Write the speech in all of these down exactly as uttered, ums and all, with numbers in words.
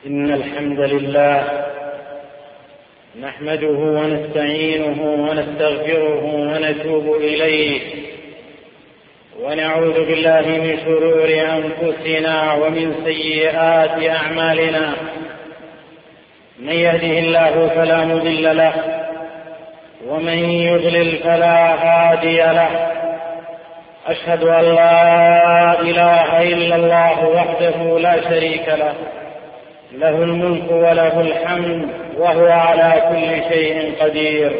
إن الحمد لله نحمده ونستعينه ونستغفره ونتوب إليه، ونعوذ بالله من شرور أنفسنا ومن سيئات أعمالنا. من يهده الله فلا مضل له، ومن يضلل فلا هادي له. أشهد أن لا إله إلا الله وحده لا شريك له، له الملك وله الحمد وهو على كل شيء قدير.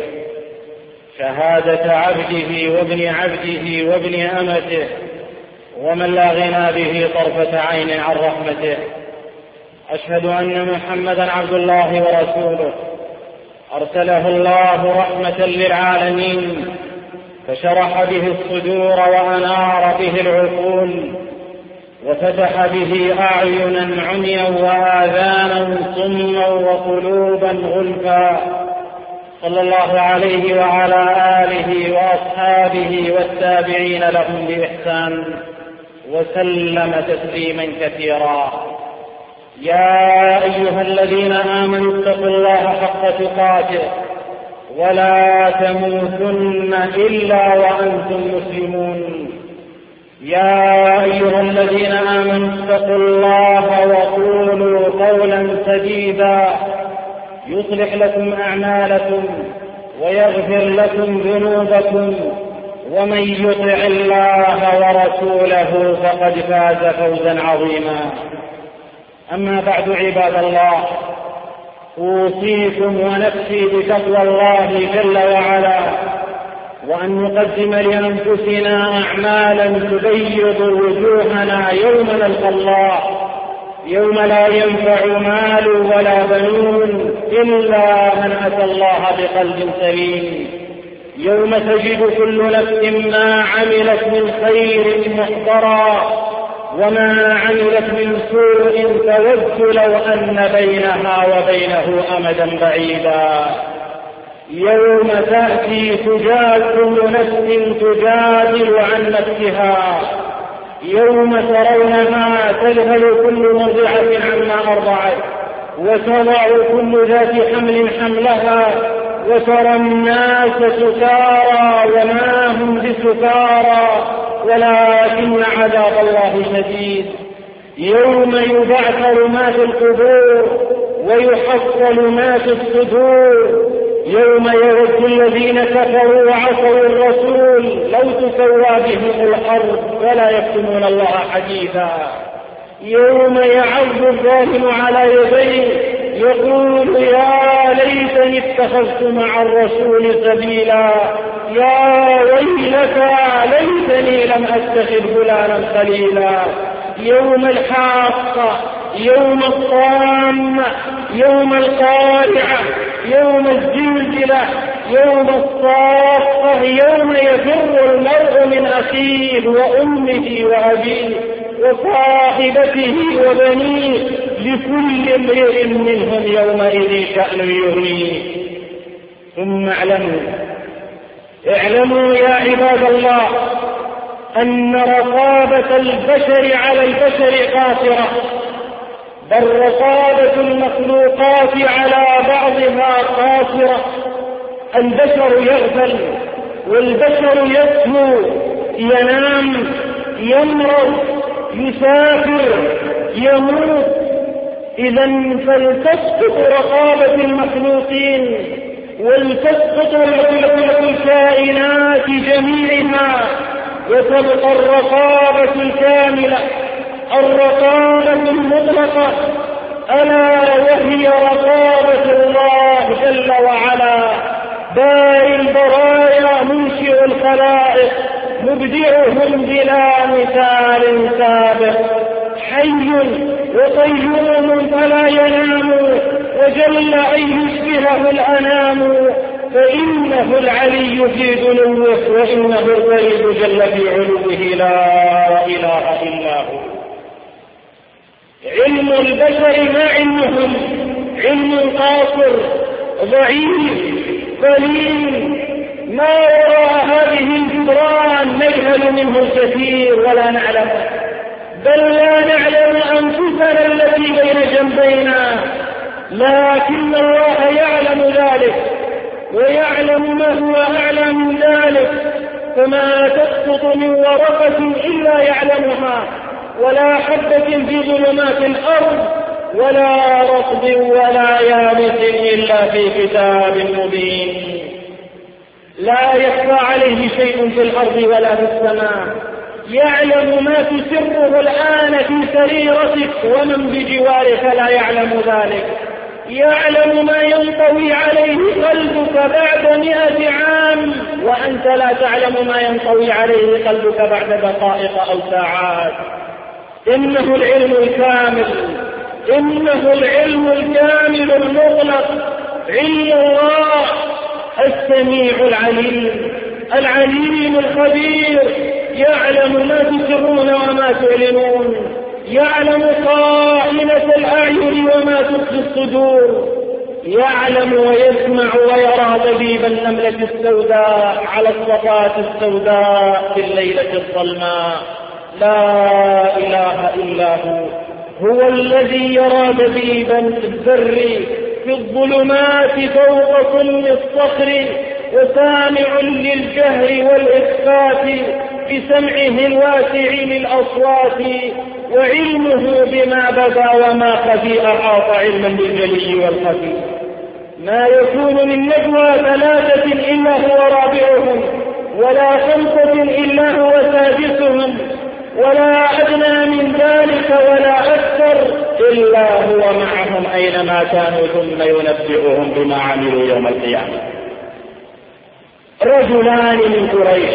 شهادة عبده وابن عبده وابن أمته، ومن لا غنى به طرفة عين عن رحمته. أشهد أن محمدا عبد الله ورسوله، أرسله الله رحمة للعالمين، فشرح به الصدور وأنار به العقول، وفتح به أعينا عميا وآذانا صما وقلوبا غلفا. صلى الله عليه وعلى آله وأصحابه والتابعين لهم بإحسان، وسلم تسليما كثيرا. يا أيها الذين آمنوا اتقوا الله حق تقاته، ولا تموتن إلا وأنتم مسلمون. يا أيها الذين آمنوا اتقوا الله وقولوا قولا سديدا يصلح لكم أعمالكم ويغفر لكم ذنوبكم، ومن يطع الله ورسوله فقد فاز فوزا عظيما. أما بعد، عباد الله، أوصيكم ونفسي بتقوى الله جل وعلا، وأن نقدم لأنفسنا أعمالا تبيض وجوهنا يوم نلقى الله، يوم لا ينفع مال ولا بنون إلا من أتى الله بقلب سليم، يوم تجد كل نفس ما عملت من خير محضرا، وما عملت من سوء تود لو أن بينها وبينه أمدا بعيدا. يوم تأتي تجادل كل نفس تجادل عن نفسها، يوم ترونها تذهل كل مرضعة عما أرضعت، وتضع كل ذات حمل حملها، وترى الناس سكارى وما هم بسكارى ولكن عذاب الله شديد. يوم يبعثر ما في القبور ويحصل ما في الصدور، يوم يود الذين كفروا وعصوا الرسول لو تسوى بهم الأرض ولا يكتمون الله حديثا. يوم يعض الظالم على يديه يقول يا ليتني اتخذت مع الرسول سبيلا، يا ويلتى ليتني لم أتخذ فلانا خليلا. يوم الحاقة، يوم الطامة، يوم القارعة، يوم الزلزلة، يوم الصاخة، يوم يفر المرء من أخيه وأمه وأبيه وصاحبته وبنيه، لكل امرئ منهم يومئذ شأن يغنيه. ثم اعلموا اعلموا يا عباد الله أن رقابة البشر على البشر قاصرة، بل رقابة المخلوقات على بعضها قاصرة. البشر يغفل، والبشر يسهو، ينام، يمرض، يسافر، يموت. إذا فلتسقط رقابة المخلوقين، ولتسقط رقابة الكائنات جميعها، وتبقى الرقابة الكاملة، الرقابة المطلقة، ألا وهي رقابة الله جل وعلا، بارئ البرايا، منشئ الخلائق، مبدعهم بلا مثال سابق، حي وقيوم فلا ينام، وجل أن يشبهه الأنام، فإنه العلي في دنوه، وإنه الغيب جل في علوه، لا إله إلا هو. علم البشر ما علمهم، علم قاصر ضعيف قليل، ما وراء هذه الجدران نجهل منه الكثير ولا نعلم، بل لا نعلم أنفسنا التي بين جنبينا لكن الله يعلم ذلك ويعلم ما هو أعلى من ذلك، فما تسقط من ورقة إلا يعلمها، ولا حبة في ظلمات الأرض ولا رطب ولا يابس إلا في كتاب مبين. لا يخفى عليه شيء في الأرض ولا في السماء، يعلم ما تسره الآن في سريرتك ومن بجوارك لا يعلم ذلك، يعلم ما ينطوي عليه قلبك بعد مئة عام وأنت لا تعلم ما ينطوي عليه قلبك بعد دقائق أو ساعات. إنه العلم الكامل، إنه العلم الكامل المغلق، علم الله السميع العليم العليم الخبير، يعلم ما تسرون وما تعلنون، يعلم خائنة الأعين وما تخفي الصدور، يعلم ويسمع ويرى دبيب النملة السوداء على الصفات السوداء في الليلة الظلماء. لا إله إلا هو، هو الذي يرى دبيب الذر في الظلمات فوق كل الصخر، وسامع للجهر والإخفاء بسمعه الواسع للأصوات، وعلمه بما بدا وما خفي أحاط علما بالجلي والخفي. ما يكون من نجوى ثلاثة إلا هو رابعهم، ولا خمسة إلا هو سادسهم، ولا أدنى من ذلك ولا أكثر إلا هو معهم أينما كانوا ثم ينبئهم بما عملوا يوم القيامة. رجلان من قريش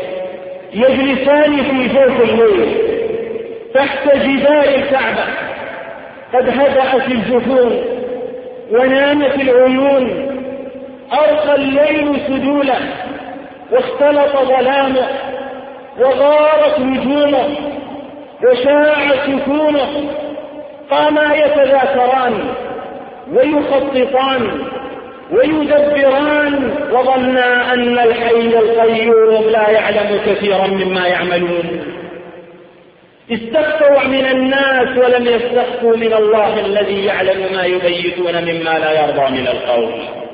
يجلسان في جوف الليل تحت جدار الكعبة، قد هدأت الجفون ونامت العيون، أرقى الليل سدوله واختلط ظلامه وغارت نجومه وشاع سكونه. قاما يتذاكران ويخططان ويدبران، وظنا أن الحي القيوم لا يعلم كثيرا مما يعملون. استخفوا من الناس ولم يستخفوا من الله الذي يعلم ما يبيتون مما لا يرضى من القول.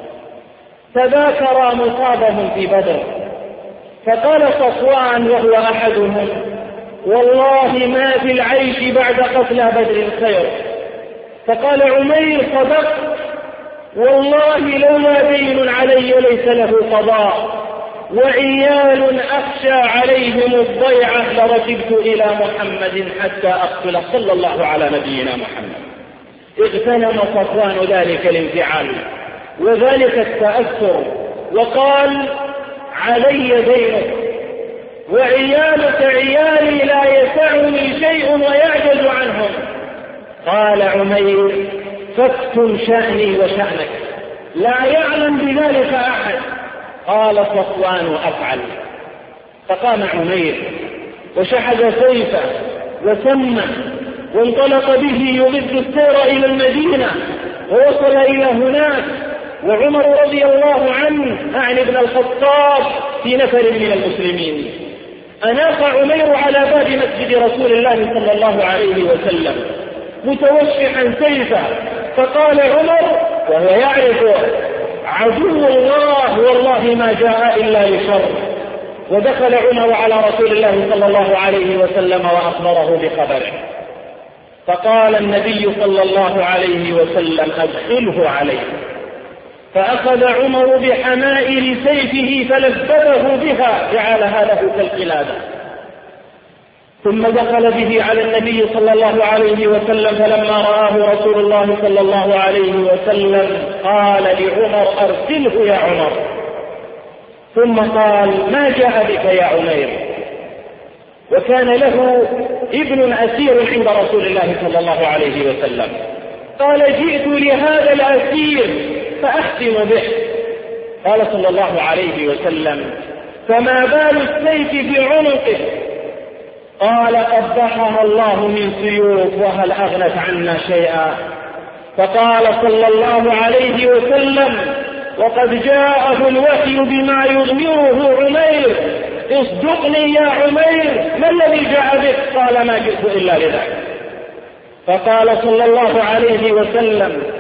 تذاكرا مصابهم في بدر، فقال صفوان وهو أحدهم: والله ما في العيش بعد قتلى بدر خير. فقال عمير: صدقت، والله لولا دين علي ليس له قضاء، وعيال أخشى عليهم الضيعة لركبت إلى محمد حتى أقتله، صلى الله على نبينا محمد. اغتنم صفوان ذلك الانفعال وذلك التأثر، وقال: علي دينك وعيالك عيالي لا يسعني شيء ويعجز عنهم. قال عمير: فاكتم شأني وشأنك، لا يعلم بذلك أحد. قال صفوان: أفعل. فقام عمير وشحذ سيفه وسمه وانطلق به يغض السير إلى المدينة، ووصل إلى هناك، وعمر رضي الله عنه أعني ابن الخطاب في نفر من المسلمين. أناق عمير على باب مسجد رسول الله صلى الله عليه وسلم متوشحا سيفه، فقال عمر وهو يعرف: عدو الله والله ما جاء إلا لشر. ودخل عمر على رسول الله صلى الله عليه وسلم وأخبره بخبره، فقال النبي صلى الله عليه وسلم: أدخله عليه. فأخذ عمر بحمائل سيفه فلببه بها جعلها له كالقلادة، ثم دخل به على النبي صلى الله عليه وسلم، فلما رآه رسول الله صلى الله عليه وسلم قال لعمر: أرسله يا عمر. ثم قال: ما جاء بك يا عمير؟ وكان له ابن أسير عند رسول الله صلى الله عليه وسلم. قال: جئت لهذا الأسير فأختم به. قال صلى الله عليه وسلم: فما بال السيف في عنقه؟ قال: قبحها الله من سيوف، وهل أغنت عنا شيئا؟ فقال صلى الله عليه وسلم: وقد جاءه الوحي بما يضمره عمير، اصدقني يا عمير، ما الذي جاء بك؟ قال: ما جئت إلا لذلك. فقال صلى الله عليه وسلم: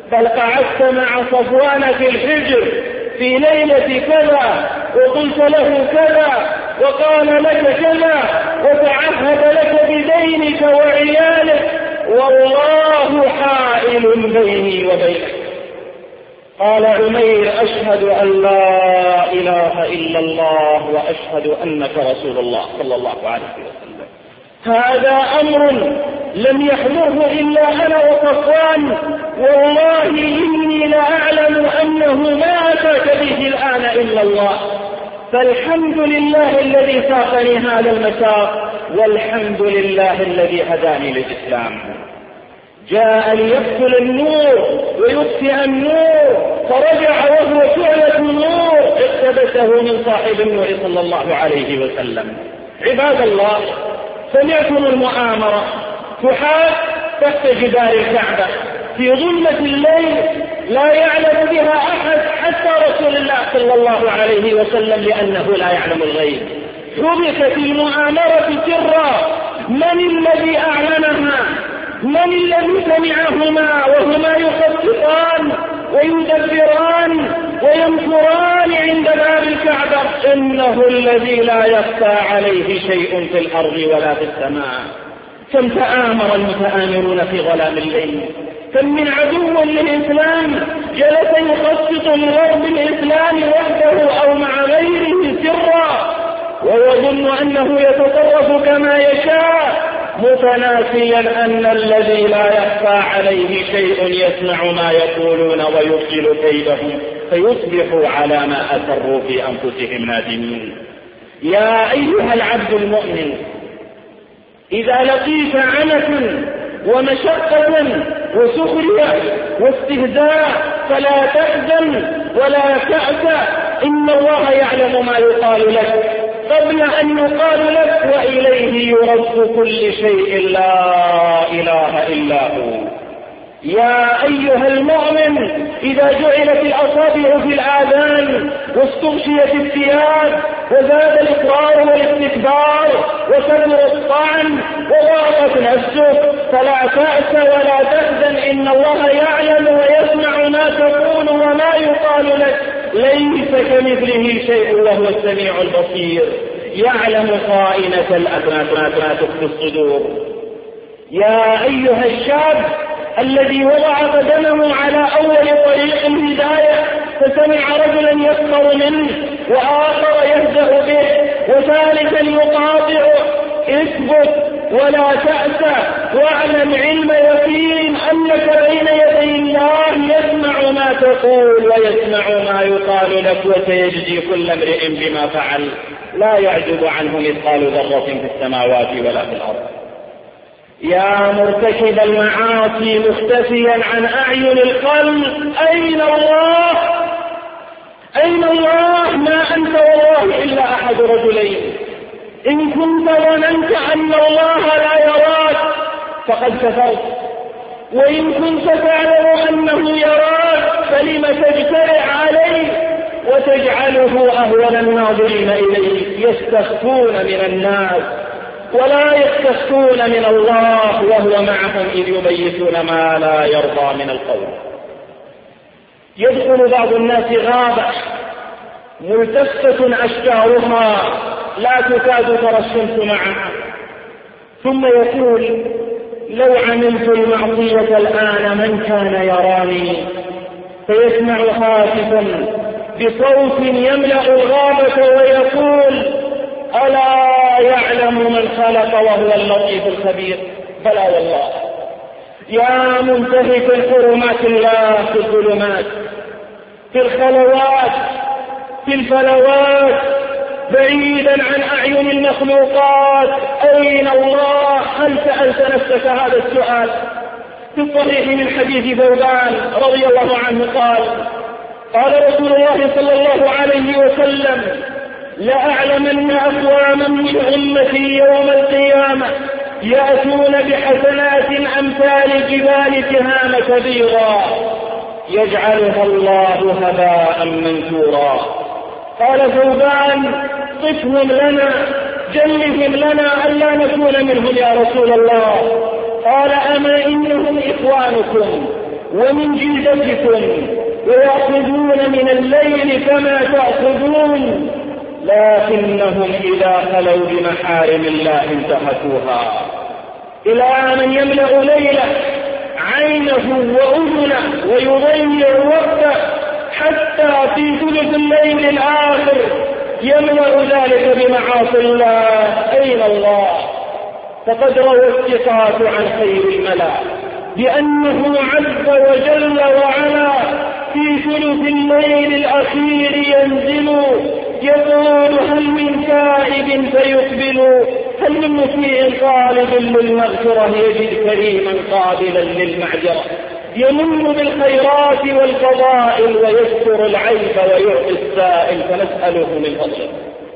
بل قعدت مع صفوان في الحجر في ليلة كذا وقلت له كذا وقال لك كذا وتعهد لك بدينك وعيالك، والله حائل بيني وبينك. قال عمير: أشهد أن لا إله إلا الله وأشهد أنك رسول الله صلى الله عليه وسلم. هذا أمر لم يحضره إلا أنا وصفوان، والله إني لأعلم أنه ما أتاك به الآن إلا الله، فالحمد لله الذي ساقني هذا المساق، والحمد لله الذي هداني للإسلام. جاء ليقتل النور ويطفئ النور، فرجع وهو شعلة النور اقتبسه من صاحب النور صلى الله عليه وسلم. عباد الله، سمعتم المؤامرة تحاك تحت جدار الكعبة في ظلمة الليل لا يعلم بها أحد حتى رسول الله صلى الله عليه وسلم، لأنه لا يعلم الغيب. حبكت المؤامرة سرا، من الذي أعلنها؟ من الذي سمعهما وهما يخططان ويدبران ويمكران عند باب الكعبة؟ إنه الذي لا يخفى عليه شيء في الأرض ولا في السماء. كم تآمر المتآمرون في ظلام الليل، كم من عدو للإسلام جلس يخطط لغرب الإسلام وحده أو مع غيره سرا، ويظن أنه يتصرف كما يشاء، متناسيا أن الذي لا يخفى عليه شيء يسمع ما يقولون ويبطل كيدهم، فيصبحوا على ما أسروا في أنفسهم نادمين. يا أيها العبد المؤمن، إذا لقيت عنة ومشقة وسخرية واستهزاء فلا تحزن ولا تأسى، إن الله يعلم ما يقال لك قبل أن يقال لك، وإليه يرد كل شيء لا إله إلا هو. يا أيها المؤمن، إذا جعلت الأصابع في الآذان واستغشيت الثياب وزاد الإصرار والاستكبار وكبر الطعن وضاقت نفسك فلا تأس ولا تحزن، إن الله يعلم ويسمع ما تقول وما يقال لك، ليس كمثله شيء وهو السميع البصير، يعلم خائنة الأعين ما تخفي الصدور. يا أيها الشاب الذي وضع قدمه على أول طريق الهداية فسمع رجلا يسخر منه وآخر يهزأ به وثالثا يقاطعه، اثبت ولا تأسى، واعلم علم يقين أنك بين يدي الله يسمع ما تقول ويسمع ما يقال لك، وسيجزي كل امرئ بما فعل، لا يعجب عنه مثقال ذرة في السماوات ولا في الأرض. يا مرتكب المعاصي مختفيا عن أعين القلب، أين الله؟ أين الله؟ ما أنت والله إلا أحد رجلين، إن كنت ظننت أن الله لا يراك فقد كفرت، وإن كنت تعلم أنه يراك فلم تجترئ عليه وتجعله أهون الناظرين إليه. يستخفون من الناس ولا يستخفون من الله، وهو معهم إذ يبيتون ما لا يرضى من القول. يدخل بعض الناس غابة ملتفة أشجارها لا تكاد ترى الشمس معها، ثم يقول: لو عملت المعصية الآن من كان يراني؟ فيسمع هاتفا بصوت يملأ الغابة ويقول: ألا يعلم من خلق وهو اللطيف الخبير؟ بلى والله. يا منتهك حرمات الله في الظلمات، في الخلوات، في الفلوات، بعيدا عن أعين المخلوقات، أين الله؟ هل سألت نفسك هذا السؤال؟ في الصحيح من حديث ثوبان رضي الله عنه قال: قال رسول الله صلى الله عليه وسلم: لأعلمن أقواما من أمتي يوم القيامة يأتون بحسنات أمثال جبال تهامة بيضا يجعلها الله هباء منثورا. قال ثوبان: صفهم لنا، جلهم لنا ألا نكون منهم يا رسول الله. قال: أما إنهم إخوانكم ومن جلدتكم ويأخذون من الليل كما تأخذون، لكنهم إذا خلوا بمحارم الله انتهكوها. إلى من يملأ ليله عينه وأذنه ويضيع وقته حتى في ثلث الليل الآخر يملأ ذلك بمعاصي الله. أين الله؟ فقد روى الثقات عن خير الملأ بأنه عز وجل وعلا في ثلث الليل الأخير ينزل يقول هل من تائب فيقبل، هل من مسيء طالب للمغفرة يجد كريما قابلا للمعذرة، يمن بالخيرات والفضائل ويستر العيب ويعطي السائل فنسأله من فضله.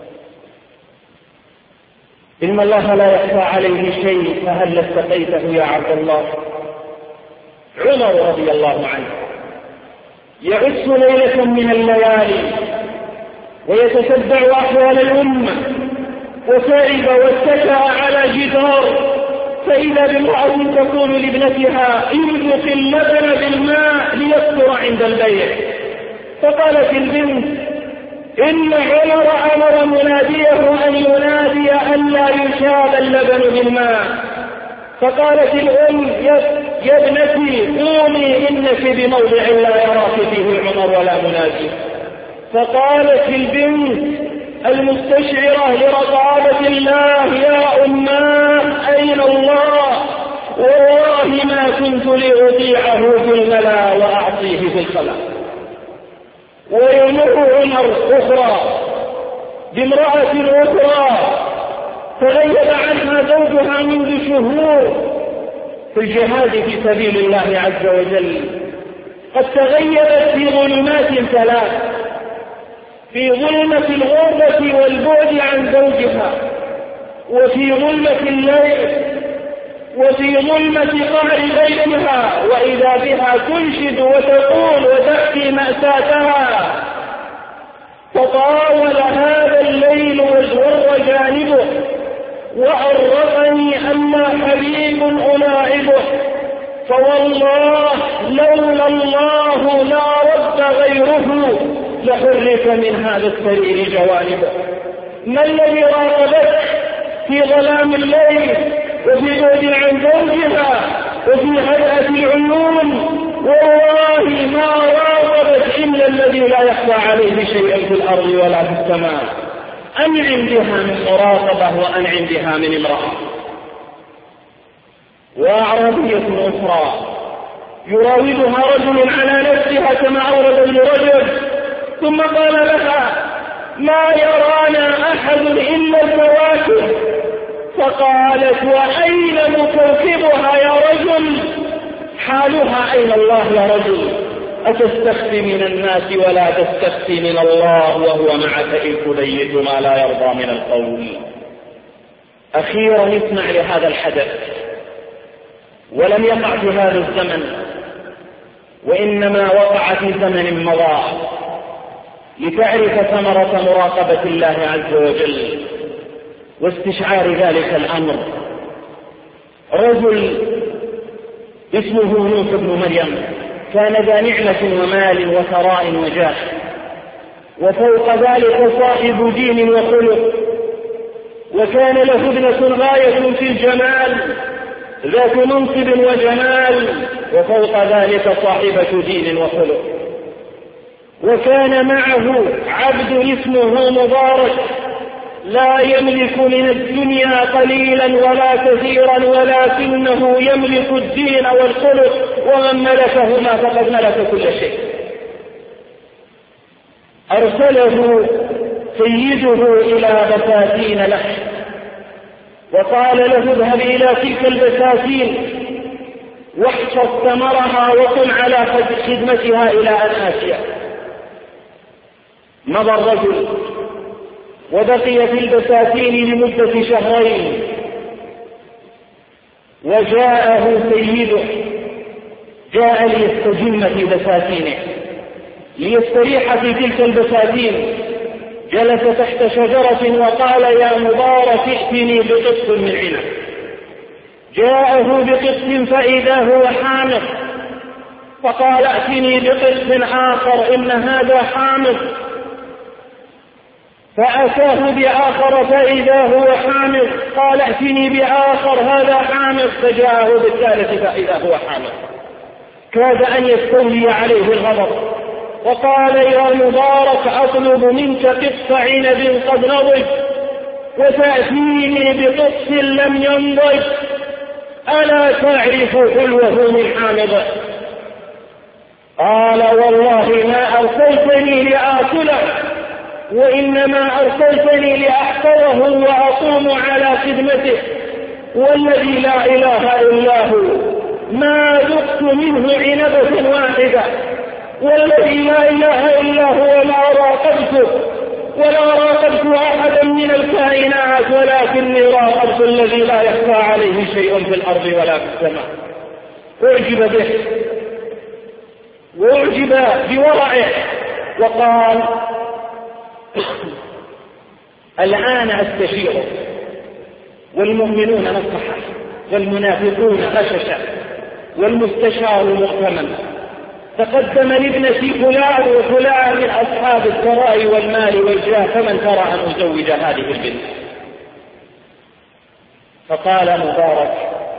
إن الله لا يخفى عليه شيء، فهل استقيته يا عبد الله؟ عمر رضي الله عنه يعس ليلة من الليالي ويتتبع أحوال الأمة، وتعب واتكأ على جدار، فإذا بامرأة تقول لابنتها املك اللبن بالماء ليكثر عند البيع، فقالت البنت إن عمر أمر مناديه أن ينادي أن لا يشاب اللبن بالماء، فقالت الأم يا ابنتي قومي إنك بموضع لا يراك فيه عمر ولا منادي. فقالت البنت المستشعرة لرقابة الله يا أماه أين الله؟ والله ما كنت لأطيعه في الملا وأعطيه في الخلا. ويمر عمر أخرى بامرأة أخرى تغيب عنها زوجها منذ شهور في الجهاد في سبيل الله عز وجل، قد تغيبت في ظلمات ثلاث: في ظلمة الغربة والبعد عن زوجها، وفي ظلمة الليل، وفي ظلمة قهر غيرها، وإذا بها تنشد وتقول وتحكي مأساتها. فطاول هذا الليل وازور جانبه وأرقني أما حبيب ألاعبه، فوالله لولا الله لا رد غيره لحرك من هذا السرير جوانبه. ما الذي راقبك في ظلام الليل وفي بعد عن زوجها وفي هيئة العيون؟ والله ما راقبت إلا الذي لا يخفى عليه شيء في الأرض ولا في السماء. أنعم بها من مراقبة وأنعم بها من امرأة. وأعرابية أخرى يراودها رجل على نفسها كما أورد ابن رجب، ثم قال لها ما يرانا أحد إلا الكواكب، فقالت وأين مكوكبها يا رجل؟ حالها أين الله يا رجل؟ أتستخفي من الناس ولا تستخفي من الله وهو معك إذ تبيت ما لا يرضى من القول. أخيرا اسمع لهذا الحدث، ولم يقع في هذا الزمن وإنما وقع في زمن مضى، لتعرف ثمرة مراقبة الله عز وجل واستشعار ذلك الأمر. رجل اسمه نوح بن مريم كان ذا نعمة ومال وثراء وجاه، وفوق ذلك صاحب دين وخلق، وكان له ابنة غاية في الجمال ذات منصب وجمال، وفوق ذلك صاحبة دين وخلق. وكان معه عبد اسمه مبارك لا يملك من الدنيا قليلا ولا كثيرا، ولكنه يملك الدين والخلق، ومن ملكهما فقد ملك كل شيء. أرسله سيده إلى بساتين له وقال له اذهب إلى تلك البساتين واحفظ ثمرها وقم على خدمتها إلى أن آتيه. مضى الرجل وبقي في البساتين لمدة شهرين، وجاءه سيده، جاء ليستجم في بساتينه ليستريح في تلك البساتين. جلس تحت شجرة وقال يا مبارك ائتني بقسط من عنب. جاءه بقسط فإذا هو حامض، فقال ائتني بقسط آخر إن هذا حامض، فأتاه بآخر فإذا هو حامض، قال ائتني بآخر هذا حامض، فجاءه بالثالث فإذا هو حامض. كاد أن يستولي عليه الغضب، وقال يا مبارك أطلب منك قطف عنب قد نضج وتأتيني بقطف لم ينضج، ألا تعرف حلوه من حامض؟ قال والله ما أرسلتني لآكله، وإنما أرسلتني لأحفظه وأقوم على خدمته، والذي لا إله إلا هو ما ذقت منه عنبة واحدة، والذي لا إله إلا هو ما راقبته ولا راقبت أحدا من الكائنات، ولكني راقبت الذي لا يخفى عليه شيء في الأرض ولا في السماء. أعجب به وأعجب بورعه، وقال الآن أستشيره، والمؤمنون نصحا والمنافقون غششا والمستشار مؤتمن. تقدم لابنتي فلان وفلان من أصحاب الثراء والمال والجاه، فمن ترى أن أزوج هذه البنت؟ فقال مبارك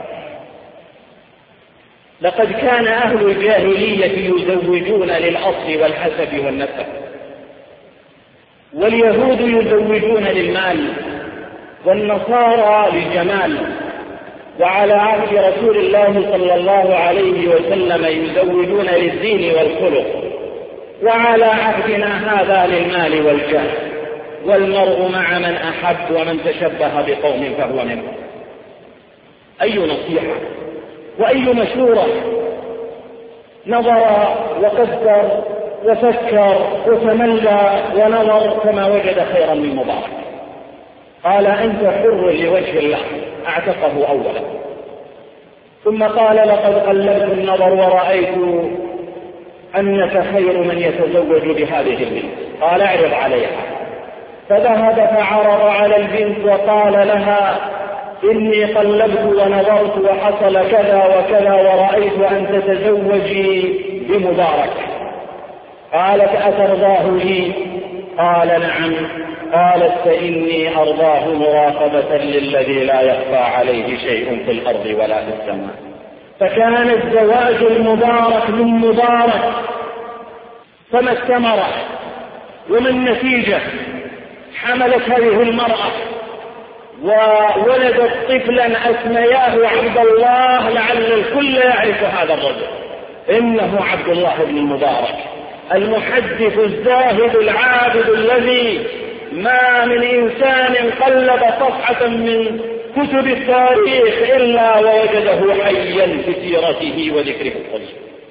لقد كان أهل الجاهلية يزوجون للأصل والحسب والنسب، واليهود يزوجون للمال، والنصارى للجمال، وعلى عهد رسول الله صلى الله عليه وسلم يزوجون للدين والخلق، وعلى عهدنا هذا للمال والجاه، والمرء مع من أحب ومن تشبه بقوم فهو منهم. أي نصيحة وأي مشورة! نظر وقدر وفكر وتملى ونظر فما وجد خيرا من مبارك. قال أنت حر لوجه الله، اعتقه أولا، ثم قال لقد قلبت النظر ورأيت أنك خير من يتزوج بهذه البنت، قال اعرض عليها. فذهب فعرض على البنت وقال لها إني قلبت ونظرت وحصل كذا وكذا ورأيت أن تتزوجي بمبارك. قالت أترضاه لي؟ قال نعم. قالت فإني أرضاه مراقبة للذي لا يخفى عليه شيء في الأرض ولا في السماء. فكان الزواج المبارك من مبارك، فما الثمرة وما النتيجة؟ حملت هذه المرأة وولدت طفلا أسمياه عبد الله، لعل الكل يعرف هذا الرجل، إنه عبد الله بن المبارك المحدث الزاهد العابد الذي ما من إنسان قلب صفحة من كتب التاريخ إلا ووجده حيا في سيرته وذكره الطيب.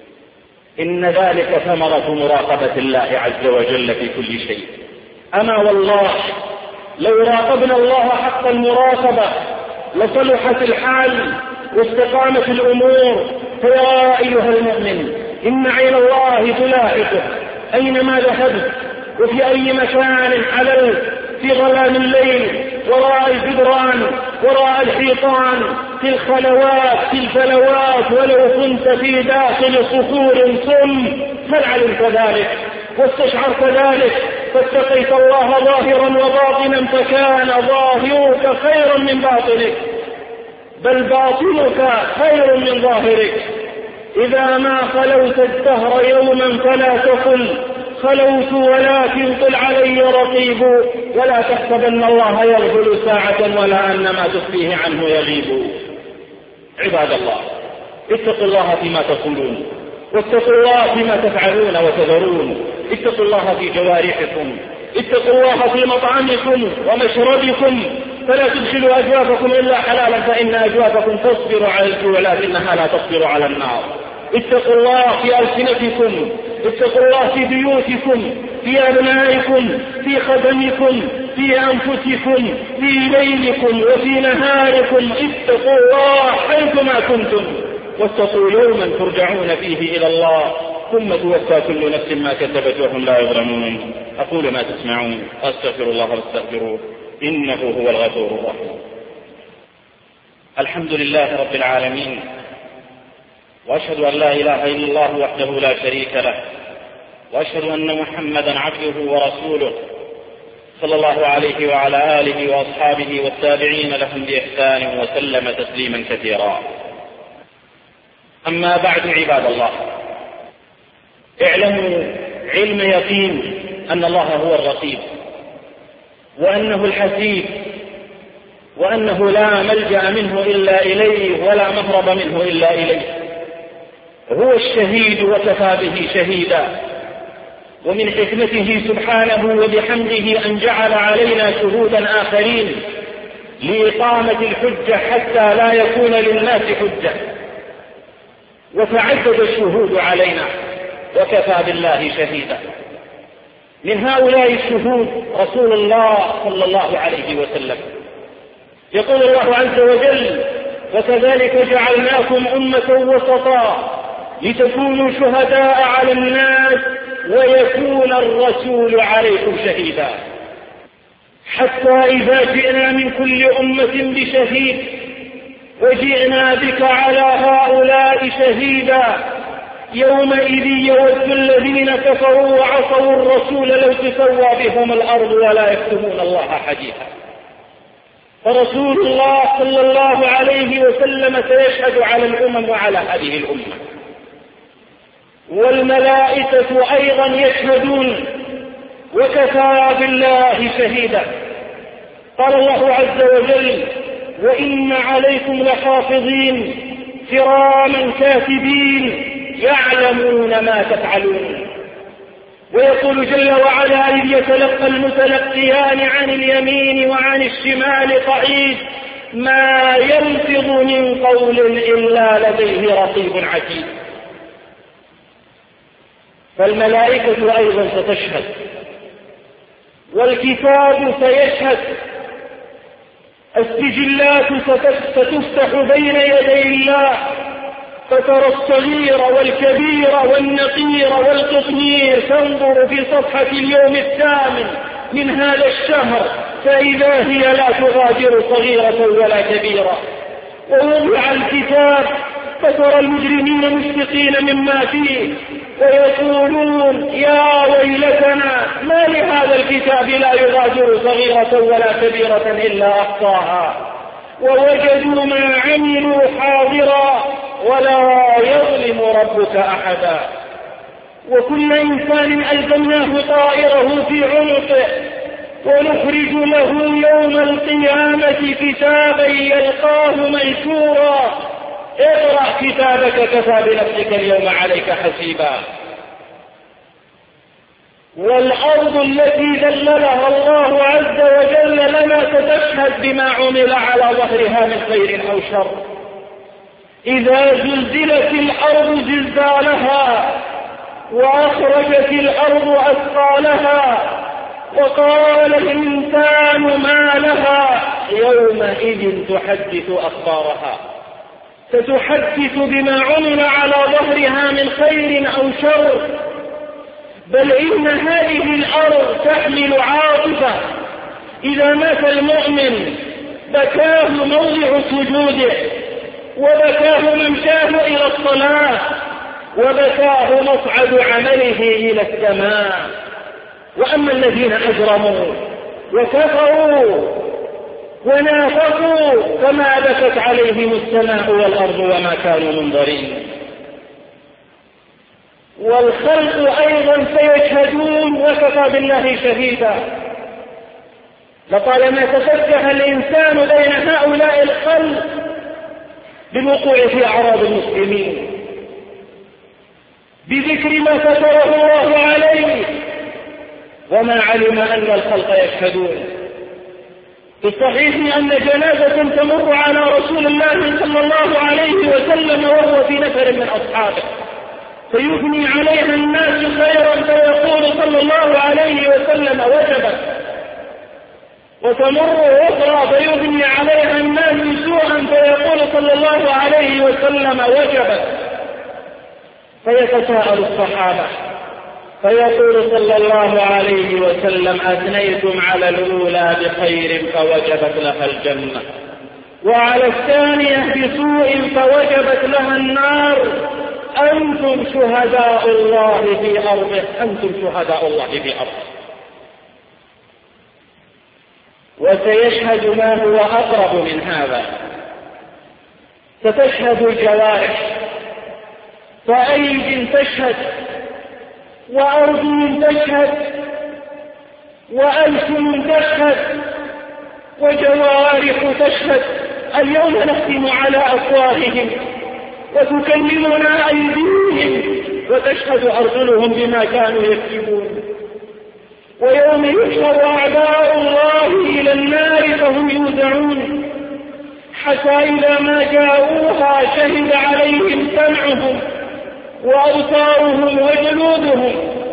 إن ذلك ثمرة مراقبة الله عز وجل في كل شيء. أما والله لو راقبنا الله حق المراقبة لصلحت الحال واستقامت الأمور. فيا أيها المؤمن إن عين الله تلاحقه أينما ذهبت وفي أي مكان حللت، في ظلام الليل، وراء الجدران، وراء الحيطان، في الخلوات، في الفلوات، ولو كنت في داخل صخور صم هل علمت ذلك واستشعرت ذلك فاتقيت الله ظاهرا وباطنا فكان ظاهرك خيرا من باطنك، بل باطنك خير من ظاهرك. إذا ما خلوت الدهر يوما فلا تقل خلوت ولكن قل علي رقيب، ولا تحسبن الله يغفل ساعة ولا أن ما تخفيه عنه يغيب. عباد الله اتقوا الله فيما تقولون، واتقوا الله فيما تفعلون وتذرون، اتقوا الله في جوارحكم، اتقوا الله في مطعمكم ومشربكم، فلا تدخلوا أجوافكم إلا حلالا فإن أجوافكم تصبر على الجوع لكنها لا تصبر على النار. اتقوا الله في ألسنتكم، اتقوا الله في بيوتكم، في أبنائكم، في خدمكم، في أنفسكم، في ليلكم وفي نهاركم. اتقوا الله حيثما كنتم، واتقوا يوما ترجعون فيه إلى الله ثم توفى كل نفس ما كسبت وهم لا يظلمون. أقول ما تسمعون، أستغفر الله واستغفروه إنه هو الغفور الرحيم. الحمد لله رب العالمين، وأشهد أن لا إله إلا الله وحده لا شريك له، وأشهد أن محمدا عبده ورسوله صلى الله عليه وعلى آله وأصحابه والتابعين لهم بإحسان وسلم تسليما كثيرا. أما بعد، عباد الله، اعلموا علم يقين أن الله هو الرقيب، وأنه الحسيب، وأنه لا ملجأ منه إلا إليه ولا مهرب منه إلا إليه. هو الشهيد وكفى به شهيدا، ومن حكمته سبحانه وبحمده أن جعل علينا شهودا آخرين لإقامة الحجة حتى لا يكون للناس حجة، وتعدد الشهود علينا وكفى بالله شهيدا. من هؤلاء الشهود رسول الله صلى الله عليه وسلم. يقول الله عز وجل: وكذلك جعلناكم أمة وسطا لتكونوا شهداء على الناس ويكون الرسول عليكم شهيدا، حتى إذا جئنا من كل أمة بشهيد وجئنا بك على هؤلاء شهيدا يومئذ يود الذين كفروا وعصوا الرسول لو تسوى بهم الأرض ولا يكتمون الله حديثا. فرسول الله صلى الله عليه وسلم سيشهد على الأمم وعلى هذه الأمة، والملائكة أيضا يشهدون، وكفى بالله شهيدا. قال الله عز وجل: وإن عليكم لحافظين كراما كاتبين يعلمون ما تفعلون. ويقول جل وعلا: إذ يتلقى المتلقيان عن اليمين وعن الشمال قعيد ما يلفظ من قول إلا لديه رقيب عتيد. فالملائكة أيضا ستشهد، والكتاب سيشهد، السجلات ستفتح بين يدي الله، فترى الصغير والكبير والنقير والقطمير تنظر في صفحة اليوم الثامن من هذا الشهر، فإذا هي لا تغادر صغيرة ولا كبيرة. ووضع الكتاب فترى المجرمين مشفقين مما فيه ويقولون: يا ويلتنا ما لهذا الكتاب لا يغادر صغيرة ولا كبيرة إلا أحصاها ووجدوا ما عملوا حاضرا ولا يظلم ربك أحدا. وكل إنسان ألزمناه طائره في عنقه ونخرج له يوم القيامة كتابا يلقاه منشورا اقرأ كتابك كفى بنفسك اليوم عليك حسيبا. والأرض التي ذللها الله عز وجل لنا ستشهد بما عمل على ظهرها من خير أو شر. إذا زلزلت الأرض زلزالها وأخرجت الأرض أثقالها وقال الإنسان ما لها يومئذ تحدث أخبارها. ستحدث بما عمل على ظهرها من خير أو شر. بل إن هذه الأرض تحمل عاطفة. إذا مات المؤمن بكاه موضع سجوده، وبكاه ممشاه إلى الصلاة، وبكاه مصعد عمله إلى السماء. وأما الذين أجرموا وكفروا ونافقوا فما بكت عليهم السماء والأرض وما كانوا منظرين. والخلق أيضا سيشهدون وكفى بالله شهيدا. لطالما تفكه الإنسان بين هؤلاء الخلق بالوقوع في أعراض المسلمين بذكر ما ستره الله عليه وما علم أن الخلق يشهدون. في الصحيح أن جنازة تمر على رسول الله صلى الله عليه وسلم وهو في نفر من أصحابه، فيثني عليها الناس خيرا فيقول صلى الله عليه وسلم وجبت، وتمر أخرى فيثني عليها الناس سوءا فيقول صلى الله عليه وسلم وجبت. فيتساءل الصحابة فيقول صلى الله عليه وسلم: أثنيتم على الأولى بخير فوجبت لها الجنة، وعلى الثانية بسوء فوجبت لها النار. أنتم شهداء الله في أرضه، أنتم شهداء الله في أرضه. وسيشهد ما هو أقرب من هذا، ستشهد الجوارح، فأيد تشهد، وأرض تشهد، وألسن تشهد، وجوارح تشهد. اليوم نختم على أفواههم وتكلمنا أيديهم وتشهد أرجلهم بما كانوا يكسبون. ويوم يحشر أعداء الله إلى النار فهم يوزعون، حتى إذا ما جاءوها شهد عليهم سمعهم وأبصارهم وجلودهم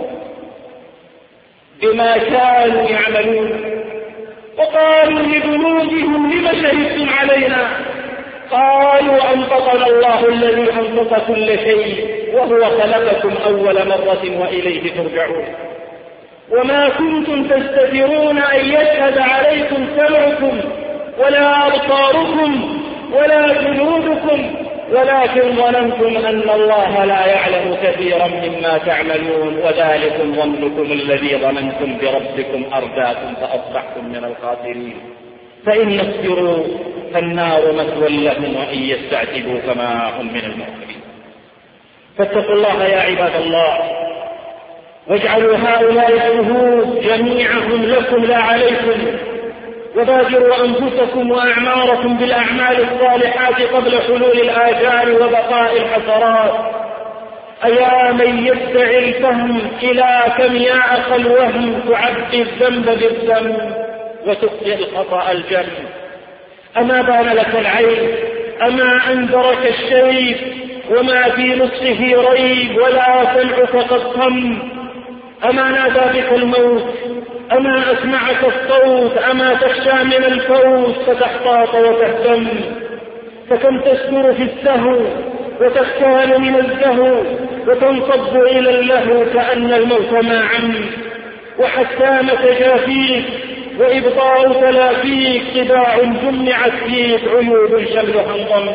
بما كانوا يعملون. وقالوا لجنودهم لم شهدتم علينا؟ قالوا أنطقنا الله الذي أنطق كل شيء وهو خلقكم أول مرة وإليه ترجعون. وما كنتم تستترون أن يشهد عليكم سمعكم ولا أبصاركم ولا جلودكم، ولكن ظننتم أن الله لا يعلم كثيرا مما تعملون، وذلكم ظنكم الذي ظننتم بربكم أرداكم فأصبحتم من الخاسرين. فإن يصبروا فالنار مثوى لهم وإن يستعتبوا فما هم من المؤمنين. فاتقوا الله يا عباد الله، واجعلوا هؤلاء الشهود جميعهم لكم لا عليكم، وبادروا أنفسكم وأعماركم بالأعمال الصالحات قبل حلول الآجال وبقاء الحسرات. أيا من يدعي الفهم إلى كم يعق الوهم تعبي الذنب بالذنب وتخطئ الخطأ الجم. أما بان لك العين، أما أنذرك الشيب، وما في نصفه ريب ولا سمعك قد صم. أما نادى بك الموت، أما أسمعك الصوت، أما تخشى من الفوت فتحتاط وتهتم. فكم تسكر في السهو وتختال من الزهو وتنصب إلى اللهو كأن الموت ما عم. وحسامة جافيك وإبطاء تلافيك، خداع جمعت فيك عيوب شملها انضم.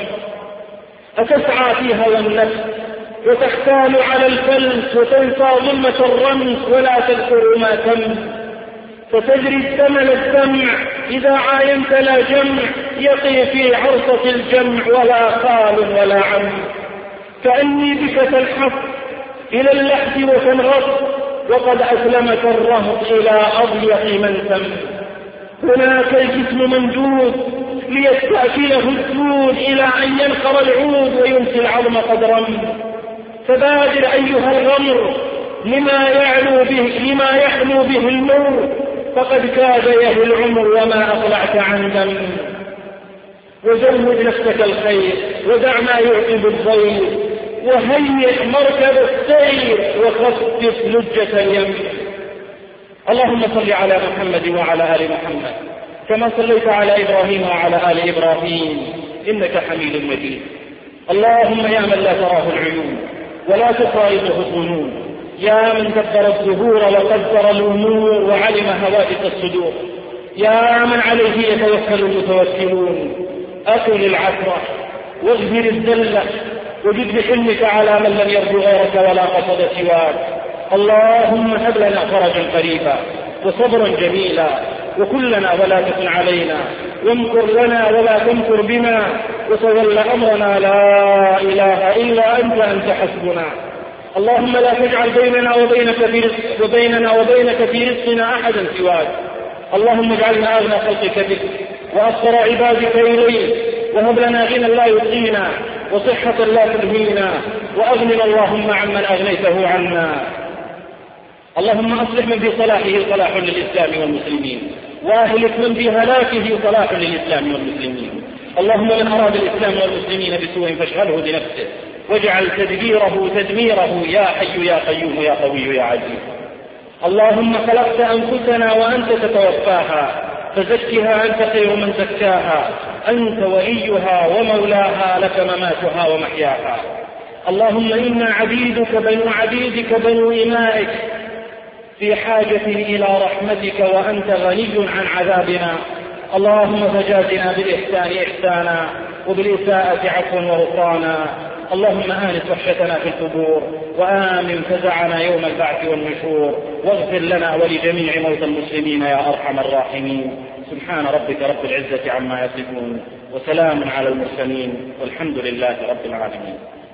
أتسعى في هوى النفس وتختال على الفلس وتنسى ظلمة الرمس ولا تذكر ما تم. فتجري الثمن السمع إذا عاينت لا جمع، يقي في عرصة الجمع ولا خال ولا عم. كأني بك تلحق إلى اللحد وتنغص، وقد أسلمك الرهط إلى أضيق منسم. هناك الجسم ممدود ليستأكله السود إلى أن ينخر العود وينسي العظم قدرا. فبادر أيها الغمر لما يعلو به لما يحلو به الموت، فقد كاد يهوي العمر وما أقلعت عن دم. وزود نفسك الخير ودع ما يعقب الضير، وهيئ مركب السير وخفف لجة اليم. اللهم صل على محمد وعلى آل محمد كما صليت على إبراهيم وعلى آل إبراهيم إنك حميد مجيد. اللهم يا من لا تراه العيون ولا تخالطه الظنون، يا من دبر الظهور وقدر الأمور وعلم هواتف الصدور، يا من عليه يتوكل المتوكلون، أقل العثرة واغفر الذلة وجد بحلمك على من لم يرجو غيرك ولا قصد سواك. اللهم هب لنا فرجا قريبا وصبرا جميلا، وكلنا ولا تكن علينا، وامكر لنا ولا تمكر بنا، وتول أمرنا لا إله إلا أنت أنت حسبنا. اللهم لا تجعل بيننا وبينك في رزق وبيننا وبينك في رزقنا أحدا سواك. اللهم اجعلنا أغنى خلقك بك وأفقر عبادك إليك، وهب لنا غنى لا يطغينا وصحة لا تلهينا، وأغننا اللهم عمن أغنيته عنا. اللهم أصلح من في صلاحه صلاح للإسلام والمسلمين، وأهلك من في هلاكه صلاح للإسلام والمسلمين. اللهم من أراد الإسلام والمسلمين بسوء فاشغله بنفسه، واجعل تدبيره تدميره يا حي يا قيوم يا قوي يا عزيز. اللهم خلقت أنفسنا وأنت تتوفاها، فزكها أنت خير من زكاها، أنت وليها ومولاها، لك مماتها ومحياها. اللهم إنا عبيدك بنو عبيدك بنو إمائك في حاجة إلى رحمتك، وأنت غني عن عذابنا، اللهم فجازنا بالإحسان إحسانا وبالإساءة عفوا وغفرانا. اللهم آنس وحشتنا في القبور وآمن فزعنا يوم البعث والنشور، واغفر لنا ولجميع موتى المسلمين يا أرحم الراحمين. سبحان ربك رب العزة عما يصفون وسلام على المرسلين والحمد لله رب العالمين.